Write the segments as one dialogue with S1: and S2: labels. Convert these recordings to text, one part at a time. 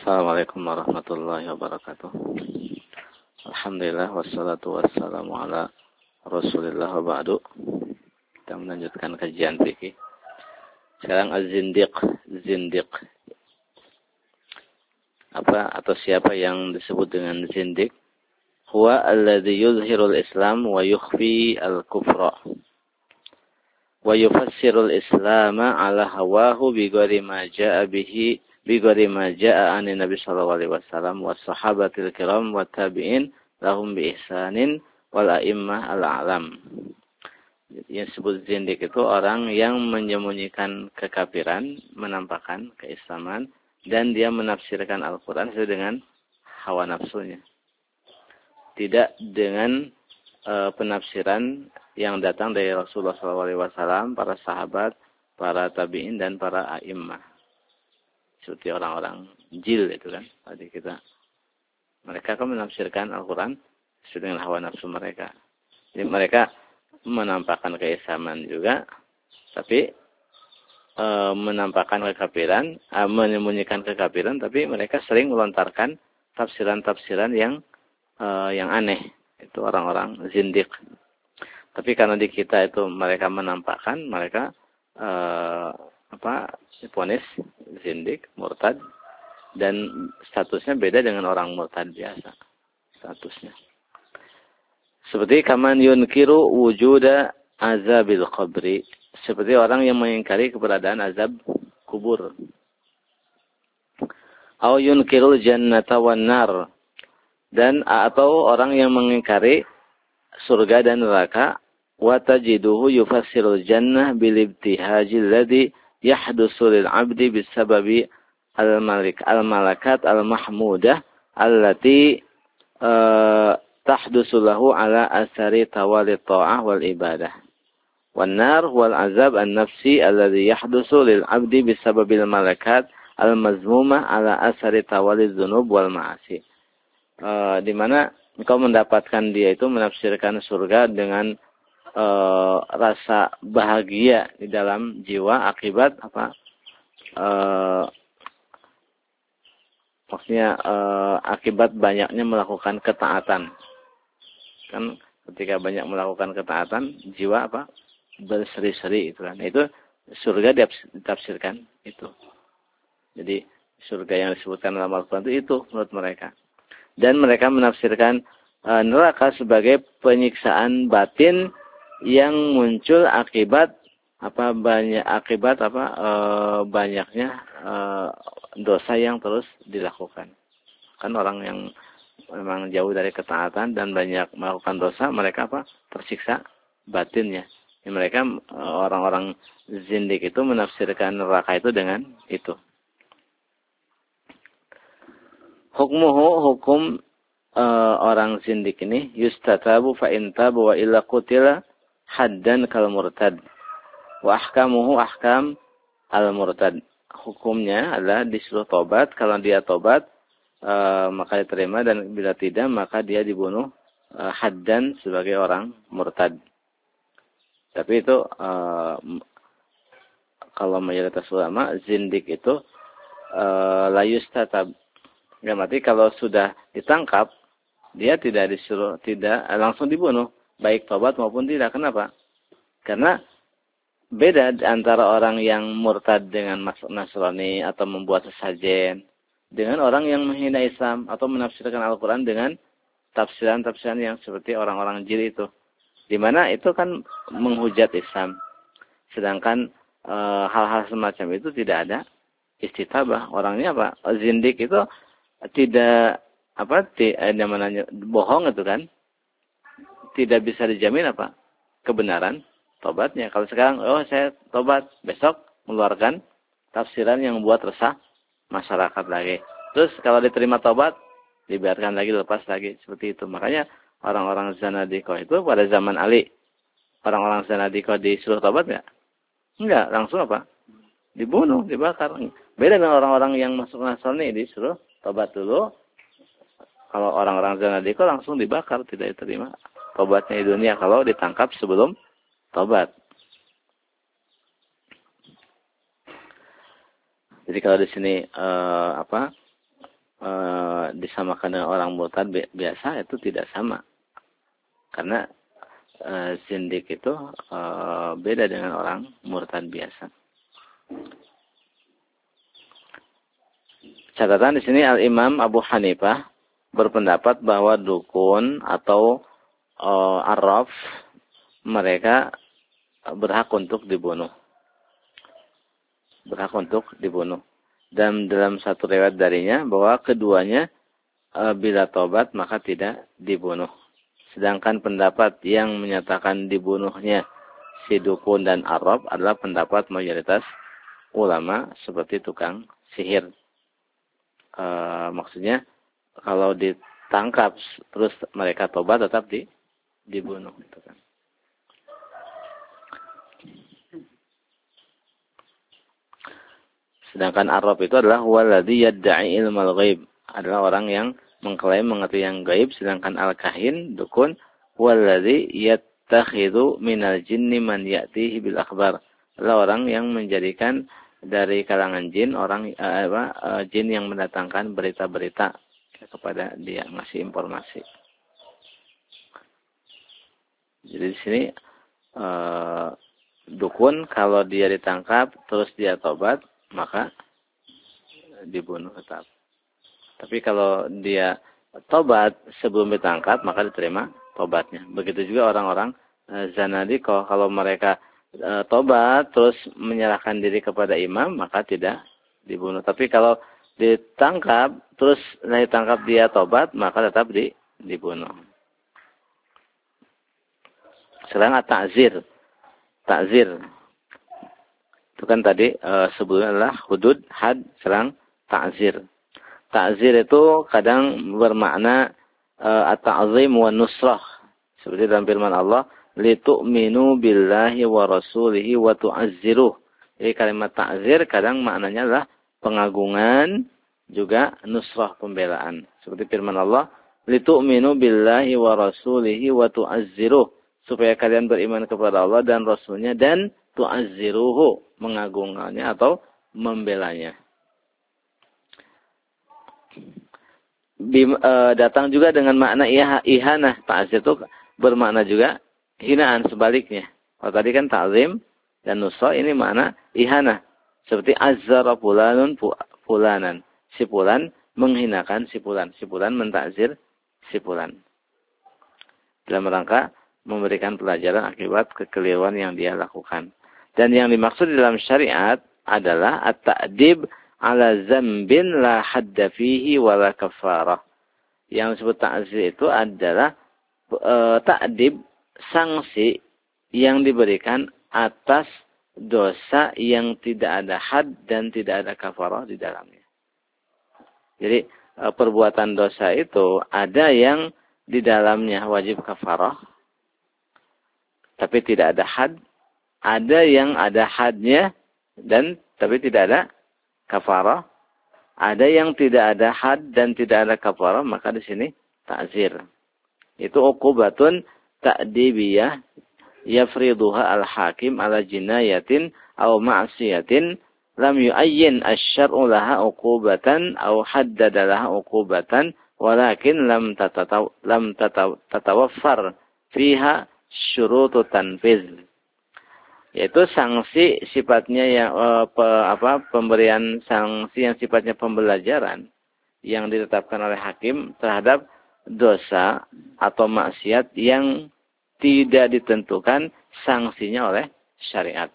S1: Assalamualaikum warahmatullahi wabarakatuh. Alhamdulillah wassalatu wassalamu ala Rasulillah wa ba'du. Kita melanjutkan kajian fikih. Sekarang az-zindiq. Zindiq. Apa atau siapa yang disebut dengan zindiq? Huwa alladhi yuzhirul Islam wa yukhfi al-kufra. Wa yufassirul Islam ala hawahu bighairi ma jaa'a bihi bighairi ma jaa'a anin Nabi sallallahu alaihi wasallam was sahabatil kiram wat tabi'in lahum bi ihsanin wal a'immah al-a'lam. Yang disebut zindik itu orang yang menyembunyikan kekafiran, menampakkan keislaman, dan dia menafsirkan Al-Quran sesuai dengan hawa nafsunya. Tidak dengan penafsiran yang datang dari Rasulullah SAW, para sahabat, para tabi'in, dan para a'immah. Seperti orang-orang jil itu kan. Tadi mereka kan menafsirkan Al-Quran sesuai dengan hawa nafsu mereka. Jadi mereka menampakkan keislaman juga, tapi menampakkan kekafiran, menyembunyikan kekafiran, tapi mereka sering melontarkan tafsiran-tafsiran yang aneh. Itu orang-orang zindiq. Tapi karena di kita itu mereka menampakkan, mereka divonis zindiq, murtad, dan statusnya beda dengan orang murtad biasa. Statusnya. Seperti kaman yunkiru wujuda azabil qabri. Seperti orang yang mengingkari keberadaan azab kubur. Au yunkirul jannata wan nar. Dan atau orang yang mengingkari surga dan neraka. Wa tajiduhu yufassirul jannah bil ibtihajil ladzi yahdusu lil 'abdi bisababi al-malakat al-mahmudah allati tahdusu lahu ala asari tawali ta'ah wal ibadah. Wan nar wal azab an-nafsi alladhi yahdusu lil 'abdi bisababil malakat al-mazmumah ala asari tawali dzunub wal ma'asi. Di mana engkau mendapatkan dia itu menafsirkan surga dengan rasa bahagia di dalam jiwa akibat maksudnya akibat banyaknya melakukan ketaatan. Kan ketika banyak melakukan ketaatan, jiwa berseri-seri itu kan. Itu surga ditafsirkan itu. Jadi surga yang disebutkan dalam Al-Quran itu menurut mereka. Dan mereka menafsirkan neraka sebagai penyiksaan batin yang muncul akibat banyaknya dosa yang terus dilakukan. Kan orang yang memang jauh dari ketaatan dan banyak melakukan dosa, mereka tersiksa batinnya. Mereka orang-orang zindik itu menafsirkan neraka itu dengan itu. Hukum orang zindik ini yustatabu fa in tabu wa illa qutila haddan kal murtad. Wa ahkamuhu ahkam al murtad. Hukumnya adalah disuruh tobat. Kalau dia tobat maka diterima, dan bila tidak maka dia dibunuh haddan sebagai orang murtad. Tapi itu kalau mayoritas ulama zindik itu la yustatab. Berarti kalau sudah ditangkap, dia tidak langsung dibunuh, baik tobat maupun tidak. Kenapa? Karena beda antara orang yang murtad dengan masuk Nasrani atau membuat sesajen, dengan orang yang menghina Islam atau menafsirkan Al-Quran dengan tafsiran-tafsiran yang seperti orang-orang jil itu. Di mana itu kan menghujat Islam. Sedangkan hal-hal semacam itu tidak ada istitabah. Orangnya zindik itu tidak bohong itu kan, tidak bisa dijamin kebenaran tobatnya. Kalau sekarang saya tobat, besok mengeluarkan tafsiran yang membuat resah masyarakat lagi. Terus kalau diterima tobat, dibiarkan lagi, lepas lagi, seperti itu. Makanya orang-orang zanadiko itu pada zaman Ali, orang-orang zanadiko disuruh tobat enggak, langsung dibunuh, dibakar. Beda dengan orang-orang yang masuk Nasrani disuruh tobat dulu. Kalau orang-orang zanadiko langsung dibakar, tidak diterima tobatnya di dunia kalau ditangkap sebelum tobat. Jadi kalau di sini disamakan dengan orang murtad biasa, itu tidak sama. Karena zindik itu beda dengan orang murtad biasa. Catatan di sini Al-Imam Abu Hanifah berpendapat bahwa dukun atau arraf mereka berhak untuk dibunuh. Berhak untuk dibunuh. Dan dalam satu riwayat darinya bahwa keduanya bila tobat maka tidak dibunuh. Sedangkan pendapat yang menyatakan dibunuhnya si dukun dan arraf adalah pendapat mayoritas ulama seperti tukang sihir. Maksudnya kalau ditangkap terus mereka tobat tetap dibunuh gitu kan. Sedangkan arraf itu adalah huwaladzi yadda'i ilmal ghaib, adalah orang yang mengklaim mengerti yang gaib, sedangkan al-kahin dukun huwaladzi yattakhidhu minal jinni man ya'tihi bil akhbar, adalah orang yang menjadikan dari kalangan jin jin yang mendatangkan berita-berita kepada dia, ngasih informasi. Jadi di sini dukun kalau dia ditangkap terus dia tobat maka dibunuh tetap. Tapi kalau dia tobat sebelum ditangkap maka diterima tobatnya. Begitu juga orang-orang zanadiqah, kalau mereka tobat terus menyerahkan diri kepada imam maka tidak dibunuh. Tapi kalau ditangkap terus ditangkap dia tobat maka tetap dibunuh. Sekarang ta'zir. Ta'zir itu kan tadi sebelumnya adalah hudud, had, sekarang ta'zir. Ta'zir itu kadang bermakna at-ta'zim wa nusrah. Seperti dalam firman Allah, litu'minu billahi wa rasulihi wa tu'azziruh. Jadi kalimat ta'zir kadang maknanya adalah pengagungan, juga nusrah, pembelaan. Seperti firman Allah, litu'minu billahi wa rasulihi wa tu'azziruh. Supaya kalian beriman kepada Allah dan Rasulnya dan tu'azziruhu, mengagungkannya atau membelanya. Datang juga dengan makna ihanah. Ta'zir itu bermakna juga hinaan sebaliknya. Kalau tadi kan ta'zim dan nusra, ini makna ihanah. Seperti azzara fulanun fulanan. Si fulan menghinakan si fulan. Si fulan mentakzir si fulan. Dalam rangka memberikan pelajaran akibat kekeliruan yang dia lakukan. Dan yang dimaksud dalam syariat adalah at-ta'dib ala zambin la hadda fihi wa la kafarah. Yang disebut ta'zir itu adalah ta'dib, sanksi yang diberikan atas dosa yang tidak ada had dan tidak ada kafarah di dalamnya. Jadi perbuatan dosa itu ada yang di dalamnya wajib kafarah, tapi tidak ada had. Ada yang ada hadnya dan tapi tidak ada kafarah. Ada yang tidak ada had dan tidak ada kafarah, maka di sini ta'zir. Itu uqubatun ta'dibiyah yafriduha al-hakim ala jinayatin aw ma'siyatin lam yu'ayyin asy-syar'u laha uqubatan aw haddada laha uqubatan walakin lam tatawaffar fiha syurutu tanfiz. Yaitu sanksi sifatnya yang pemberian sanksi yang sifatnya pembelajaran yang ditetapkan oleh hakim terhadap dosa atau maksiat yang tidak ditentukan sanksinya oleh syariat.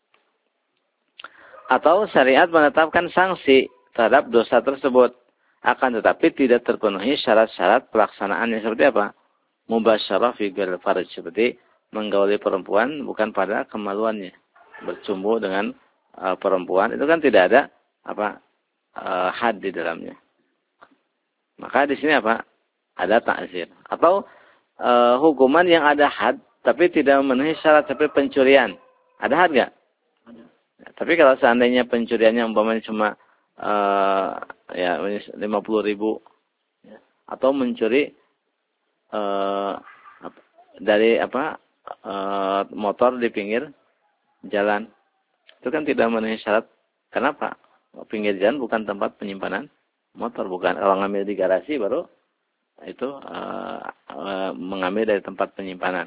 S1: Atau syariat menetapkan sanksi terhadap dosa tersebut, akan tetapi tidak terpenuhi syarat-syarat pelaksanaannya. Seperti apa? Mubasyarah fi ghil farj, seperti menggauli perempuan bukan pada kemaluannya. Bercumbu dengan perempuan itu kan tidak ada had di dalamnya. Maka di sini ada ta'zir. Atau hukuman yang ada had tapi tidak memenuhi syarat, seperti pencurian. Ada had enggak? Ada. Ya, tapi kalau seandainya pencuriannya umpamanya cuma 50.000 ya, atau mencuri dari motor di pinggir jalan, itu kan tidak memenuhi syarat. Kenapa? Pinggir jalan bukan tempat penyimpanan Motor bukan. Kalau ngambil di garasi baru itu mengambil dari tempat penyimpanan.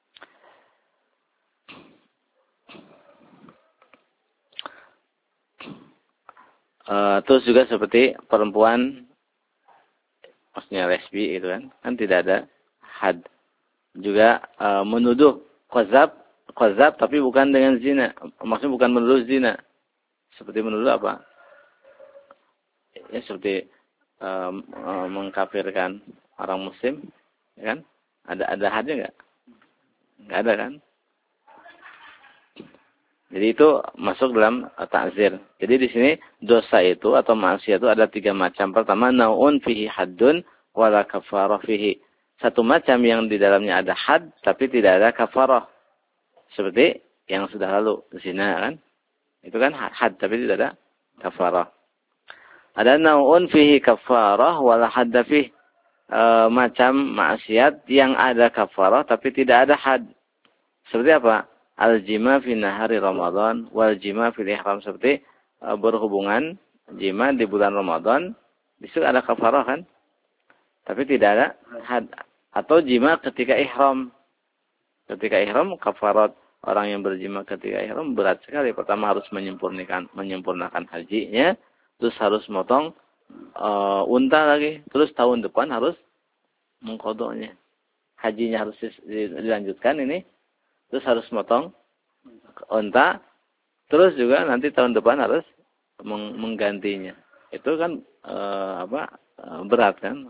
S1: Terus juga seperti perempuan, maksudnya lesbi gitu kan tidak ada had. Juga menuduh qazab tapi bukan dengan zina. Maksudnya bukan menuduh zina. Seperti menuduh apa? Ya seperti mengkafirkan orang muslim, ya kan? Ada hadnya enggak? Enggak ada kan? Jadi itu masuk dalam ta'zir. Jadi di sini dosa itu atau maksiat itu ada 3 macam. Pertama, naun fihi haddun wala kafarah fihi. Satu macam yang di dalamnya ada had tapi tidak ada kafarah. Seperti yang sudah lalu, zina kan? Itu kan had tapi tidak ada kafarah. Ada naun fihi kafarah wala hadda fihi. Macam maksiat yang ada kafarah tapi tidak ada had. Seperti apa? Al-jima fi nahari Ramadan wal jima fil ihram, seperti berhubungan jima di bulan Ramadan, di situ ada kafarah kan? Tapi tidak ada had. Atau jima ketika ihram. Ketika ihram kafarat orang yang berjima ketika ihram berat sekali. Pertama harus menyempurnakan hajinya, terus harus motong unta lagi, terus tahun depan harus mengkodoknya. Hajinya harus dilanjutkan ini. Terus harus motong unta, terus juga nanti tahun depan harus menggantinya. Itu kan berat kan.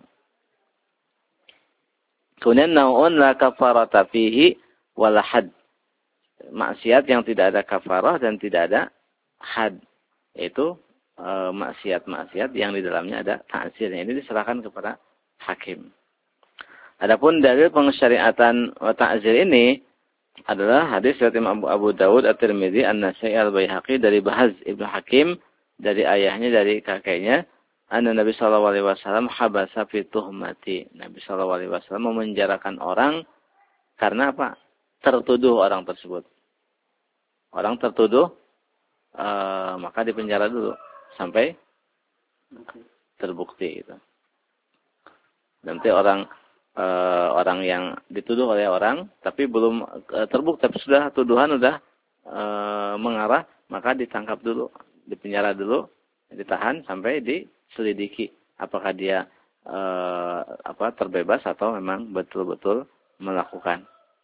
S1: Kemudian naun la kafarata fihi wala had. Maksiat yang tidak ada kafarah dan tidak ada had. Itu maksiat-maksiat yang di dalamnya ada ta'zir. Ini diserahkan kepada hakim. Adapun dalil pensyariatan ta'zir ini adalah hadis riwayat Imam Abu Dawud, At-Tirmidzi, An-Nasa'i, Al-Baihaqi dari Bahaz Ibnu Hakim, dari ayahnya, dari kakeknya, anna Nabi sallallahu alaihi wasallam habasa fi tuhmati. Nabi sallallahu alaihi wasallam memenjarakan orang karena apa? Tertuduh orang tersebut. Orang tertuduh maka dipenjara dulu sampai terbukti gitu. Nanti orang yang dituduh oleh orang tapi belum terbukti, tapi sudah tuduhan sudah mengarah, maka ditangkap dulu, dipenjara dulu, ditahan sampai diselidiki apakah dia terbebas atau memang betul-betul melakukan.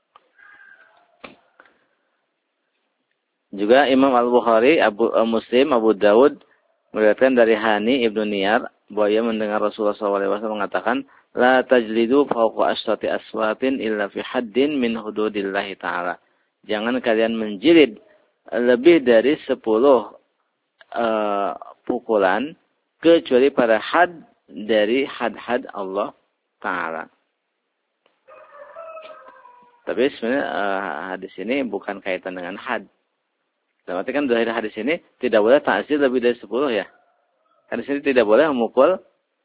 S1: Juga Imam Al-Bukhari, Muslim, Abu Dawud meriwayatkan dari Hani Ibnu Niyar bahwa ia mendengar Rasulullah SAW mengatakan, la tajlidu fawqa asyrati aswatin illa fi haddin min hududillahi ta'ala. Jangan kalian menjilid lebih dari 10 pukulan kecuali pada had dari had-had Allah Ta'ala. Tapi sebenarnya hadis ini bukan kaitan dengan had. Berarti kan dari hadis ini tidak boleh ta'zir lebih dari 10 ya. Hadis ini tidak boleh memukul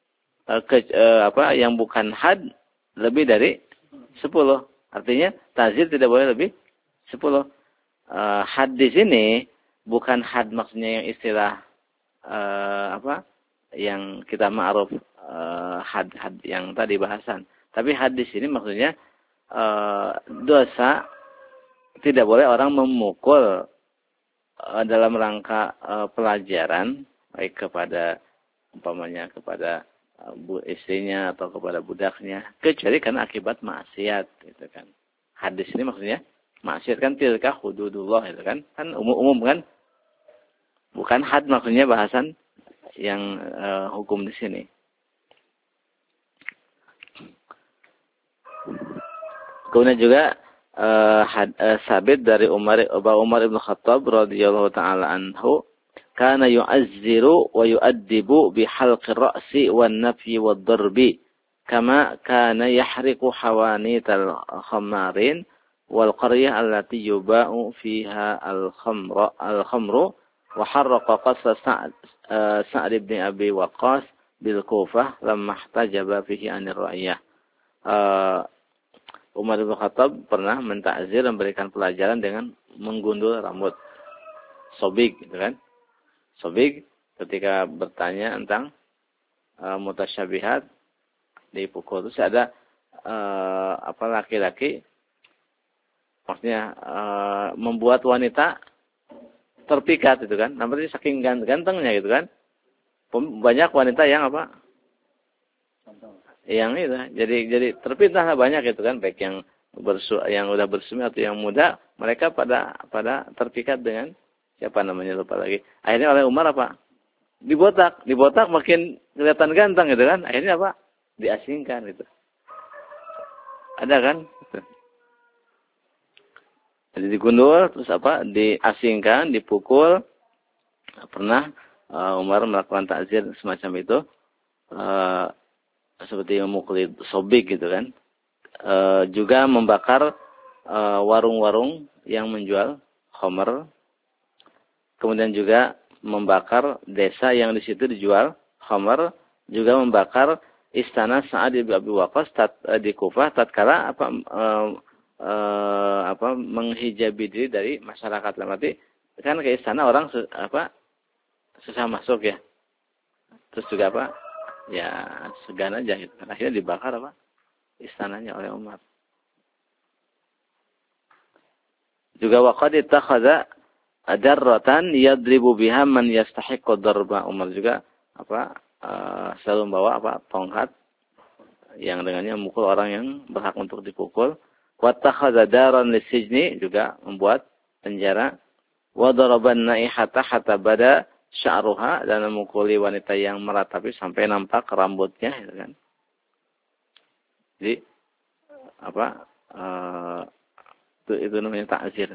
S1: yang bukan had lebih dari 10. Artinya ta'zir tidak boleh lebih 10. Had di sini bukan had maksudnya yang istilah yang kita ma'ruf had yang tadi bahasan. Tapi had di sini maksudnya dosa tidak boleh orang memukul dalam rangka pelajaran, baik kepada umpamanya kepada istrinya atau kepada budaknya, kecuali karena akibat maksiat, gitu kan. Hadis ini maksudnya maksiat kan tilka hududullah, itu kan umum kan, bukan had maksudnya bahasan yang hukum di sini. Kemudian juga sabit dari Umar Ibn Khattab radhiyallahu taala anhu, kana yu'azziru wa yu'addibu bihalqi ra'si wan nafyi wad darbi kama kana yahriqu hawanital khamarin wal qaryah allati yuba'u fiha al-khamru wa harraqa qasas Sa'd ibn Abi Waqqas bil Kufah lamma ihtajaba fihi anir ra'iyah. Umar bin Khattab pernah mentakzir, memberikan pelajaran dengan menggundul rambut. Sobig, gitu kan? Sobig ketika bertanya tentang mutasyabihat dipukul. Terus ada laki-laki maksudnya membuat wanita terpikat itu kan. Namanya saking gantengnya gitu kan. Banyak wanita yang yang itu jadi terpitnah banyak itu kan, baik yang udah bersumi atau yang muda, mereka pada terpikat dengan siapa namanya lupa lagi. Akhirnya oleh Umar dibotak makin kelihatan ganteng gitu kan. Akhirnya diasingkan gitu. Ada kan? Jadi digundul terus diasingkan, dipukul. Pernah Umar melakukan takzir semacam itu. Seperti memukul sobik gitu kan. Juga membakar warung-warung yang menjual khamr. Kemudian juga membakar desa yang di situ dijual khamr, juga membakar istana Sa'ad bin Abi Waqqas di Kufah tatkala menghijabi diri dari masyarakat. Berarti kan ke istana orang susah masuk ya. Terus juga ya segan aja gitu. Akhirnya dibakar istananya oleh Umar. Juga waqad ittakhadha adarratan yadribu biha man yastahiqqu darba. Umar juga selalu membawa tongkat yang dengannya memukul orang yang berhak untuk dipukul. Wa takhadha daran lisijni, juga membuat penjara. Wa daraban naihata hatta bada sya'ruha, dan memukuli wanita yang meratapi sampai nampak rambutnya gitu kan. Jadi itu namanya ta'zir.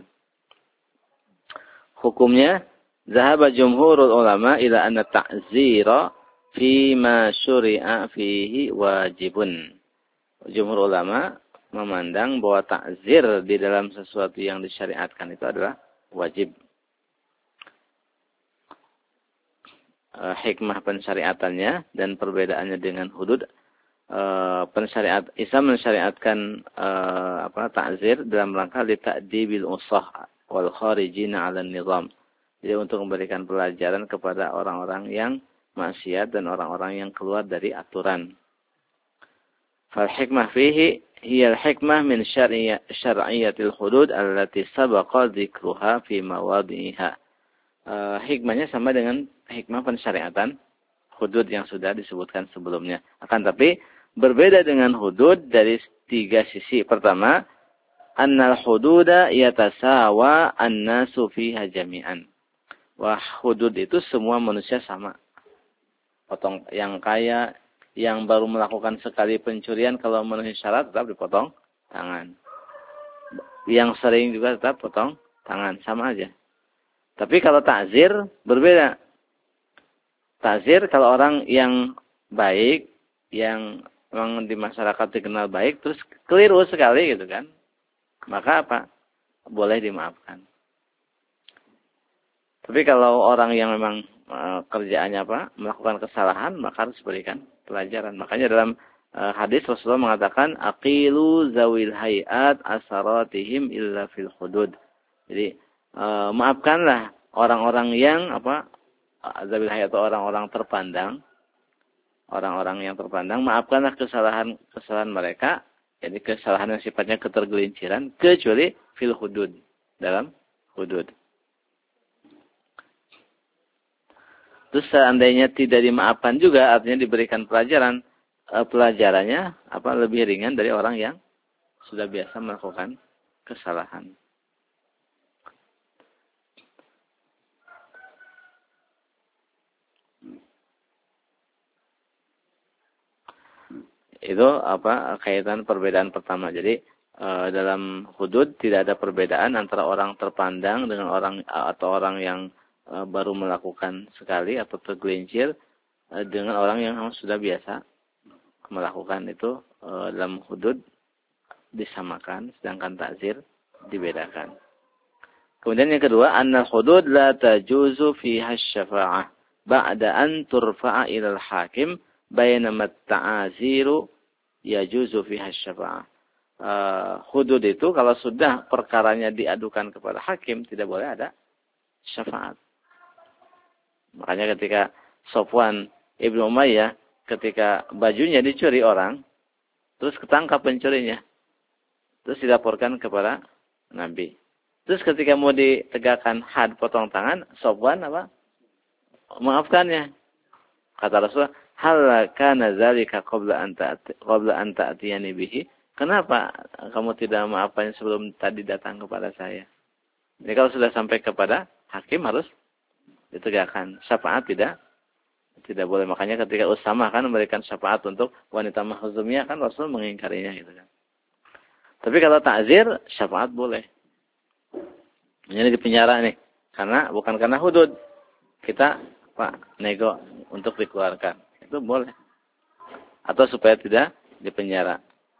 S1: Hukumnya zahaba jumhurul ulama ila anna ta'zira fi ma syuri'a fihi wajibun. Jumhur ulama memandang bahwa ta'zir di dalam sesuatu yang disyariatkan itu adalah wajib. Hikmah pensyariatannya dan perbedaannya dengan hudud. Islam mensyariatkan ta'zir dalam rangka li ta'dibil usah wal kharijina 'ala nizam. Jadi untuk memberikan pelajaran kepada orang-orang yang maksiat dan orang-orang yang keluar dari aturan. Fal hikmah fihi hiya al hikmah min syar'iyyatil hudud allati sabaqa dzikruha fi mawadhiha. Hikmahnya sama dengan hikmah pensyariatan hudud yang sudah disebutkan sebelumnya. Akan tapi berbeda dengan hudud dari 3 sisi. Pertama, annal hududa yatasawa an-nasu fiha jami'an. Wah, hudud itu semua manusia sama. Potong yang kaya, yang baru melakukan sekali pencurian, kalau memenuhi syarat tetap dipotong tangan. Yang sering juga tetap potong tangan, sama aja. Tapi kalau ta'zir berbeda. Ta'zir kalau orang yang baik, yang memang di masyarakat dikenal baik, terus keliru sekali gitu kan, maka boleh dimaafkan. Tapi kalau orang yang memang kerjaannya melakukan kesalahan, maka harus berikan pelajaran. Makanya dalam hadis Rasulullah mengatakan, aqilu zawil hayat asaratihim illa fil hudud. Jadi maafkanlah orang-orang yang zawil hayat atau orang-orang terpandang. Orang-orang yang terpandang, maafkanlah kesalahan mereka, jadi kesalahan yang sifatnya ketergelinciran, kecuali fil hudud, dalam hudud. Terus seandainya tidak dimaafkan juga, artinya diberikan pelajaran, pelajarannya lebih ringan dari orang yang sudah biasa melakukan kesalahan. Itu kaitan perbedaan pertama. Jadi dalam hudud tidak ada perbedaan antara orang terpandang dengan orang yang baru melakukan sekali atau tergelincir dengan orang yang sudah biasa melakukan itu. Dalam hudud disamakan, sedangkan ta'zir dibedakan. Kemudian yang kedua, annal hudud la tajuzu fiha syafa'ah ba'da an turfa'a ilal hakim bainama ta'aziru yajuzu fiha syafa'ah. Hudud itu kalau sudah perkaranya diadukan kepada hakim, tidak boleh ada syafaat. Makanya ketika Sofwan Ibnu Umayyah ketika bajunya dicuri orang, terus ketangkap pencurinya. Terus dilaporkan kepada Nabi. Terus ketika mau ditegakkan had potong tangan, Sofwan apa? Maafkannya. Kata Rasulullah, hal kana zalika qabla an ta'tiyani bihi? Kenapa kamu tidak maafkannya sebelum tadi datang kepada saya? Jadi kalau sudah sampai kepada hakim harus ditegakkan. Syafaat tidak boleh. Makanya ketika Usama kan memberikan syafaat untuk wanita mahzumiyah kan Rasul mengingkarinya gitu kan. Tapi kalau takzir, syafaat boleh. Ini di penjara nih. Bukan karena hudud. Kita, Pak, nego untuk dikeluarkan. Itu boleh. Atau supaya tidak di penjara.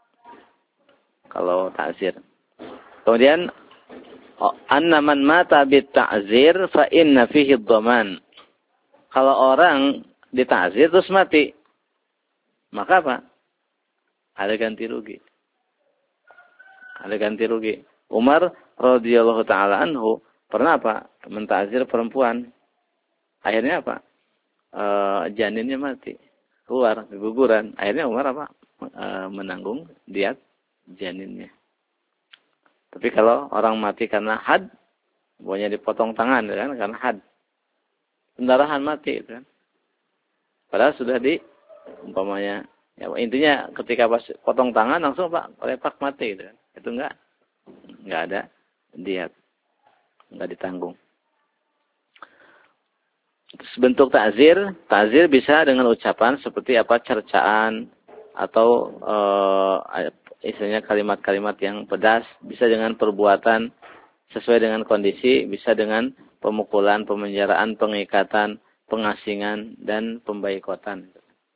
S1: Kalau takzir. Kemudian, anna man mata bit ta'zir fa inna fihi dhaman. Kalau orang ditakzir terus mati. Maka apa? Ada ganti rugi. Ada ganti rugi. Umar radhiyallahu taala anhu pernah apa? Mentakzir perempuan. Akhirnya apa? Janinnya mati. Keluar keguguran. Akhirnya Umar apa? Menanggung diat janinnya. Tapi kalau orang mati karena had, pokoknya dipotong tangan kan karena had. Pendarahan mati kan. Padahal sudah umpamanya ya intinya ketika pas potong tangan langsung Pak lepak mati gitu kan. Itu enggak ada diat. Enggak ditanggung. Terus bentuk takzir bisa dengan ucapan seperti apa cercaan atau istilahnya kalimat-kalimat yang pedas, bisa dengan perbuatan sesuai dengan kondisi, bisa dengan pemukulan, pemenjaraan, pengikatan, pengasingan dan pembaikotan.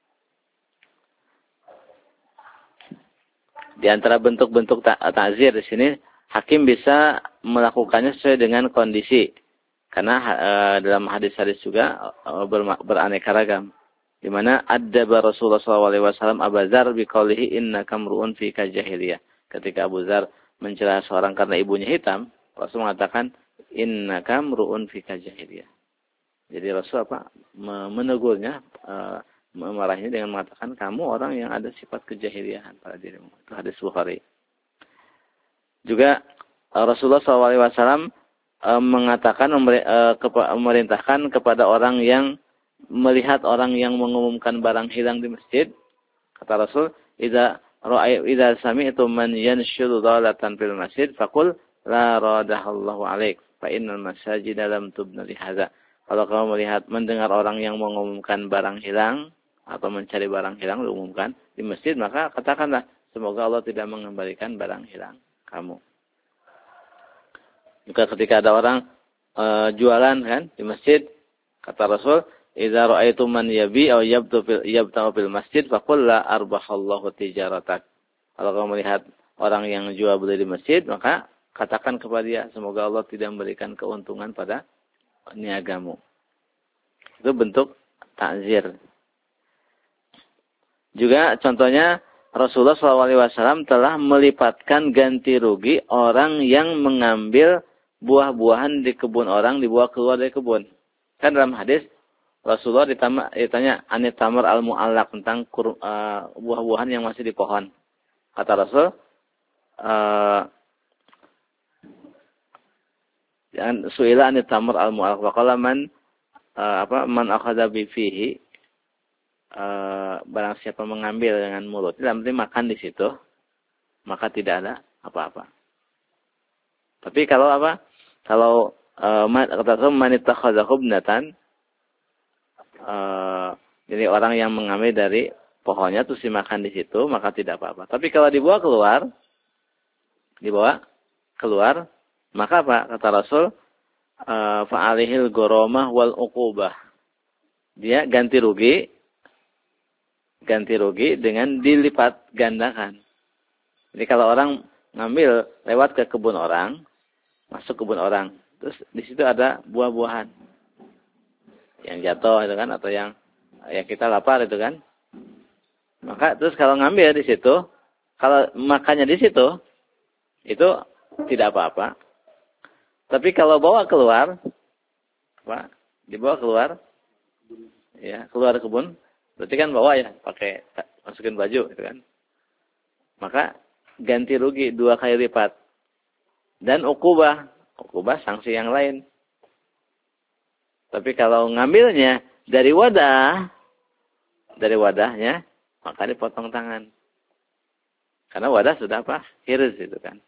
S1: Di antara bentuk-bentuk takzir di sini, hakim bisa melakukannya sesuai dengan kondisi. Karena dalam hadis-hadis juga beraneka ragam. Di mana adaba Rasulullah SAW Abu Dzar biqaulihi innaka mru'un fika jahiliyah. Ketika Abu Dzar mencela seorang karena ibunya hitam, Rasul mengatakan innaka mru'un fika jahiliyah. Jadi Rasul menegurnya, memarahinya dengan mengatakan kamu orang yang ada sifat kejahiliahan pada dirimu. Itu hadis Bukhari. Juga Rasulullah SAW mengatakan memerintahkan kepada orang yang melihat orang yang mengumumkan barang hilang di masjid. Kata Rasul, idza sami'tu man yanshudu dhalatan fil masjid faqul la radahallahu alaik fa innal masajida lam tubna li hadza. Kalau kamu mendengar orang yang mengumumkan barang hilang atau mencari barang hilang diumumkan di masjid, maka katakanlah semoga Allah tidak mengembalikan barang hilang kamu. Juga ketika ada orang jualan kan di masjid, kata Rasul, idza ra'aitum man yabi aw yabta'u fil masjid faqul la arbahallahu tijaratak. Kalau kamu melihat orang yang jual beli di masjid, maka katakan kepada dia semoga Allah tidak memberikan keuntungan pada niagamu. Itu bentuk takzir. Juga contohnya Rasulullah SAW telah melipatkan ganti rugi orang yang mengambil buah-buahan di kebun orang dibawa keluar dari kebun. Kan dalam hadis Rasulullah ditanya anit tamar al-mu'allaq tentang buah-buahan yang masih di pohon. Kata Rasul, su'ila anit tamar al-mu'allaq wa qala man akhadha bi fihi, barang siapa mengambil dengan mulut, dalam arti makan di situ, maka tidak ada apa-apa. Tapi kalau kata Rasul man ittakhadha hubnatan, jadi orang yang mengambil dari pohonnya terus dimakan di situ, maka tidak apa-apa. Tapi kalau dibawa keluar, maka apa? Kata Rasul, fa'alihil goromah wal uqubah. Dia ganti rugi dengan dilipat gandakan. Jadi kalau orang ngambil lewat ke kebun orang, masuk kebun orang, terus di situ ada buah-buahan yang jatuh itu kan, atau yang kita lapar itu kan. Maka terus kalau ngambil di situ, kalau makannya di situ, itu tidak apa-apa. Tapi kalau dibawa keluar, ya keluar kebun, Berarti kan bawa ya, pakai masukin baju gitu kan. Maka ganti rugi 2 kali lipat. Dan ukubah sanksi yang lain. Tapi kalau ngambilnya dari wadahnya, maka dipotong tangan. Karena wadah sudah apa? Hirz itu kan.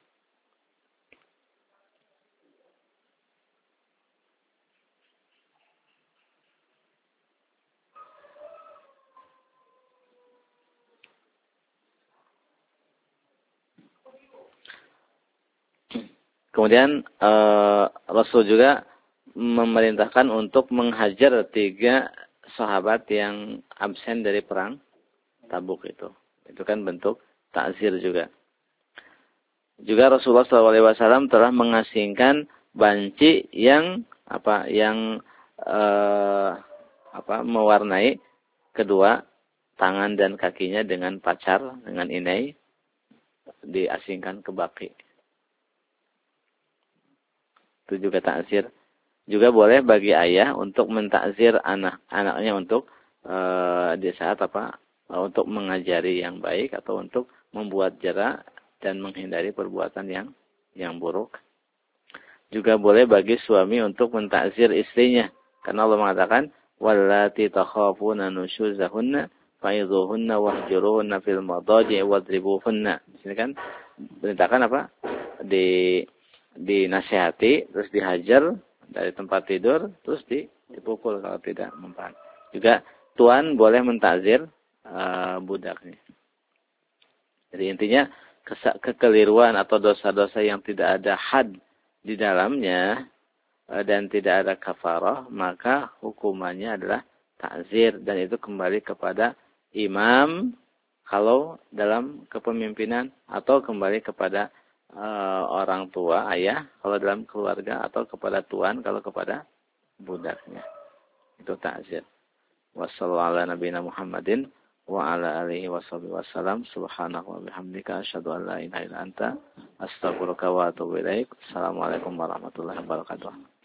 S1: Kemudian Rasul juga memerintahkan untuk menghajar 3 sahabat yang absen dari perang Tabuk itu. Itu kan bentuk takzir juga. Juga Rasulullah SAW telah mengasingkan banci yang mewarnai kedua tangan dan kakinya dengan pacar, dengan inai, diasingkan ke baki. Itu juga takzir. Juga boleh bagi ayah untuk mentakzir anaknya untuk di saat untuk mengajari yang baik atau untuk membuat jarak dan menghindari perbuatan yang buruk. Juga boleh bagi suami untuk mentakzir istrinya, karena Allah mengatakan wallati takhafuna nusyuzahunna fa'idhuhunna wahjuruhunna fil madaji' wadribuhunna. Di sini kan perintahkan dinasihati, terus dihajar dari tempat tidur, terus dipukul kalau tidak mempan. Juga tuan boleh mentakzir budaknya. Jadi intinya kekeliruan atau dosa-dosa yang tidak ada had di dalamnya dan tidak ada kafarah, maka hukumannya adalah takzir, dan itu kembali kepada imam kalau dalam kepemimpinan, atau kembali kepada orang tua, ayah kalau dalam keluarga, atau kepada tuan kalau kepada budaknya. Itu takzir. Wassallallahu ala nabiyina Muhammadin wa ala alihi washabihi wasallam. Subhanahu wa bihamdika asyhadu an la ilaha illa anta astaghfiruka wa atubu ilaik. Assalamualaikum warahmatullahi wabarakatuh.